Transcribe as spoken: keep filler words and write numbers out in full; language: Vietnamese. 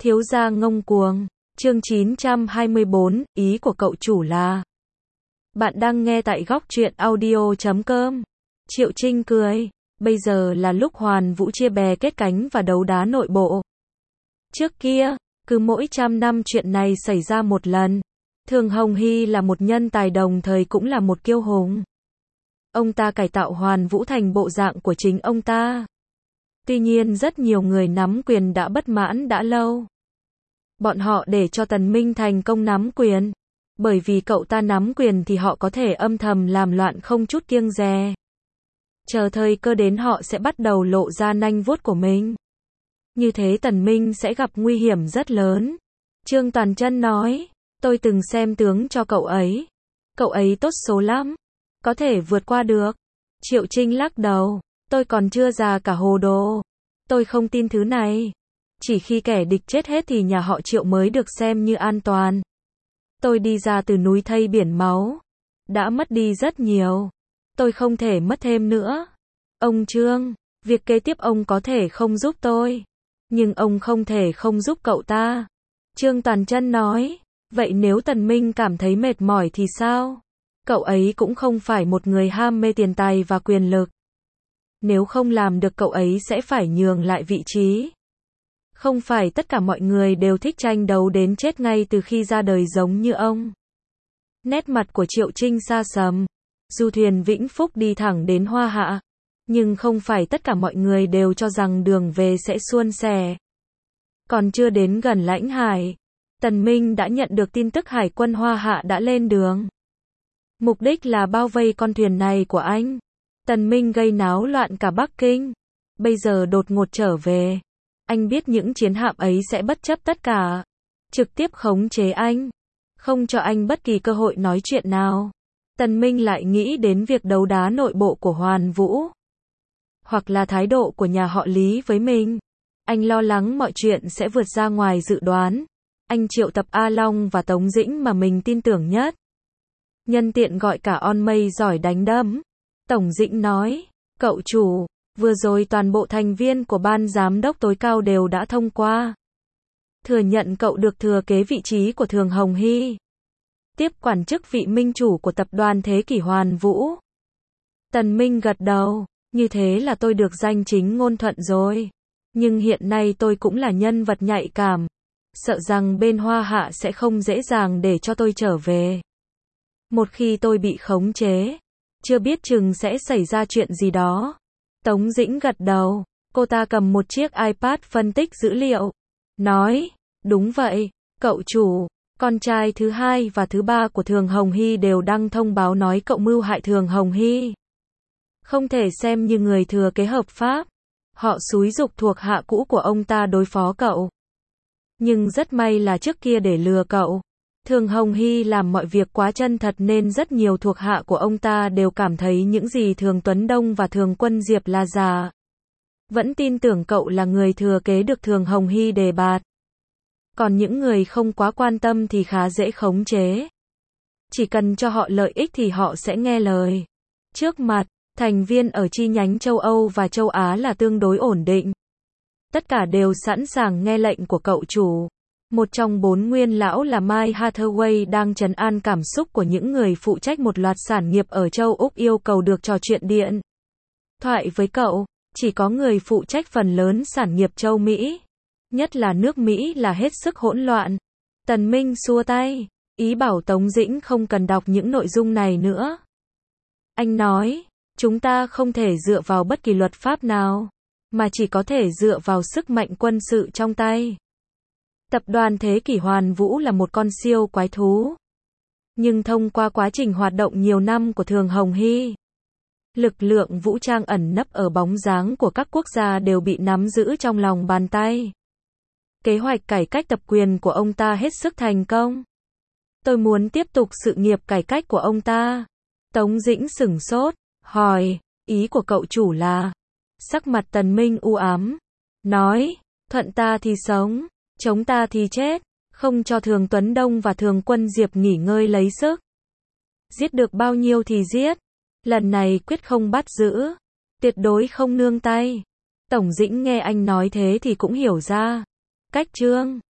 Thiếu gia ngông cuồng. Chương chín trăm hai mươi bốn, ý của cậu chủ là. Bạn đang nghe tại góc truyện audio chấm com. Triệu Trinh cười. Bây giờ là lúc Hoàn Vũ chia bè kết cánh và đấu đá nội bộ. Trước kia, cứ mỗi trăm năm chuyện này xảy ra một lần. Thường Hồng Hy là một nhân tài đồng thời cũng là một kiêu hùng. Ông ta cải tạo Hoàn Vũ thành bộ dạng của chính ông ta. Tuy nhiên rất nhiều người nắm quyền đã bất mãn đã lâu. Bọn họ để cho Tần Minh thành công nắm quyền. Bởi vì cậu ta nắm quyền thì họ có thể âm thầm làm loạn không chút kiêng dè. Chờ thời cơ đến họ sẽ bắt đầu lộ ra nanh vuốt của mình. Như thế Tần Minh sẽ gặp nguy hiểm rất lớn. Trương Toàn Chân nói, tôi từng xem tướng cho cậu ấy. Cậu ấy tốt số lắm. Có thể vượt qua được. Triệu Trinh lắc đầu, tôi còn chưa già cả hồ đồ. Tôi không tin thứ này. Chỉ khi kẻ địch chết hết thì nhà họ Triệu mới được xem như an toàn. Tôi đi ra từ núi thây biển máu. Đã mất đi rất nhiều. Tôi không thể mất thêm nữa. Ông Trương, việc kế tiếp ông có thể không giúp tôi. Nhưng ông không thể không giúp cậu ta. Trương Toàn Chân nói, vậy nếu Tần Minh cảm thấy mệt mỏi thì sao? Cậu ấy cũng không phải một người ham mê tiền tài và quyền lực. Nếu không làm được cậu ấy sẽ phải nhường lại vị trí. Không phải tất cả mọi người đều thích tranh đấu đến chết ngay từ khi ra đời giống như ông. Nét mặt của Triệu Trinh xa sầm. Du thuyền Vĩnh Phúc đi thẳng đến Hoa Hạ. Nhưng không phải tất cả mọi người đều cho rằng đường về sẽ suôn sẻ. Còn chưa đến gần lãnh hải, Tần Minh đã nhận được tin tức Hải quân Hoa Hạ đã lên đường. Mục đích là bao vây con thuyền này của anh. Tần Minh gây náo loạn cả Bắc Kinh. Bây giờ đột ngột trở về. Anh biết những chiến hạm ấy sẽ bất chấp tất cả. Trực tiếp khống chế anh. Không cho anh bất kỳ cơ hội nói chuyện nào. Tần Minh lại nghĩ đến việc đấu đá nội bộ của Hoàn Vũ. Hoặc là thái độ của nhà họ Lý với mình. Anh lo lắng mọi chuyện sẽ vượt ra ngoài dự đoán. Anh triệu tập A Long và Tống Dĩnh mà mình tin tưởng nhất. Nhân tiện gọi cả On Mây giỏi đánh đấm. Tổng Dĩnh nói, cậu chủ, vừa rồi toàn bộ thành viên của ban giám đốc tối cao đều đã thông qua. Thừa nhận cậu được thừa kế vị trí của Thường Hồng Hy. Tiếp quản chức vị minh chủ của tập đoàn Thế Kỷ Hoàn Vũ. Tần Minh gật đầu, như thế là tôi được danh chính ngôn thuận rồi. Nhưng hiện nay tôi cũng là nhân vật nhạy cảm. Sợ rằng bên Hoa Hạ sẽ không dễ dàng để cho tôi trở về. Một khi tôi bị khống chế, chưa biết chừng sẽ xảy ra chuyện gì đó. Tống Dĩnh gật đầu, cô ta cầm một chiếc iPad phân tích dữ liệu. Nói, đúng vậy, cậu chủ, con trai thứ hai và thứ ba của Thường Hồng Hy đều đăng thông báo nói cậu mưu hại Thường Hồng Hy. Không thể xem như người thừa kế hợp pháp. Họ xúi giục thuộc hạ cũ của ông ta đối phó cậu. Nhưng rất may là trước kia để lừa cậu. Thường Hồng Hy làm mọi việc quá chân thật nên rất nhiều thuộc hạ của ông ta đều cảm thấy những gì Thường Tuấn Đông và Thường Quân Diệp là giả. Vẫn tin tưởng cậu là người thừa kế được Thường Hồng Hy đề bạt. Còn những người không quá quan tâm thì khá dễ khống chế. Chỉ cần cho họ lợi ích thì họ sẽ nghe lời. Trước mặt, thành viên ở chi nhánh châu Âu và châu Á là tương đối ổn định. Tất cả đều sẵn sàng nghe lệnh của cậu chủ. Một trong bốn nguyên lão là Mike Hathaway đang trấn an cảm xúc của những người phụ trách một loạt sản nghiệp ở châu Úc yêu cầu được trò chuyện điện thoại với cậu. Chỉ có người phụ trách phần lớn sản nghiệp châu Mỹ, nhất là nước Mỹ là hết sức hỗn loạn. Tần Minh xua tay, ý bảo Tống Dĩnh không cần đọc những nội dung này nữa. Anh nói, chúng ta không thể dựa vào bất kỳ luật pháp nào, mà chỉ có thể dựa vào sức mạnh quân sự trong tay. Tập đoàn Thế Kỷ Hoàn Vũ là một con siêu quái thú. Nhưng thông qua quá trình hoạt động nhiều năm của Thường Hồng Hy, lực lượng vũ trang ẩn nấp ở bóng dáng của các quốc gia đều bị nắm giữ trong lòng bàn tay. Kế hoạch cải cách tập quyền của ông ta hết sức thành công. Tôi muốn tiếp tục sự nghiệp cải cách của ông ta. Tống Dĩnh sửng sốt, hỏi, ý của cậu chủ là? Sắc mặt Tần Minh u ám, nói, thuận ta thì sống, chống ta thì chết, không cho Thường Tuấn Đông và Thường Quân Diệp nghỉ ngơi lấy sức. Giết được bao nhiêu thì giết, lần này quyết không bắt giữ, tuyệt đối không nương tay. Tổng Dĩnh nghe anh nói thế thì cũng hiểu ra. Cách Trương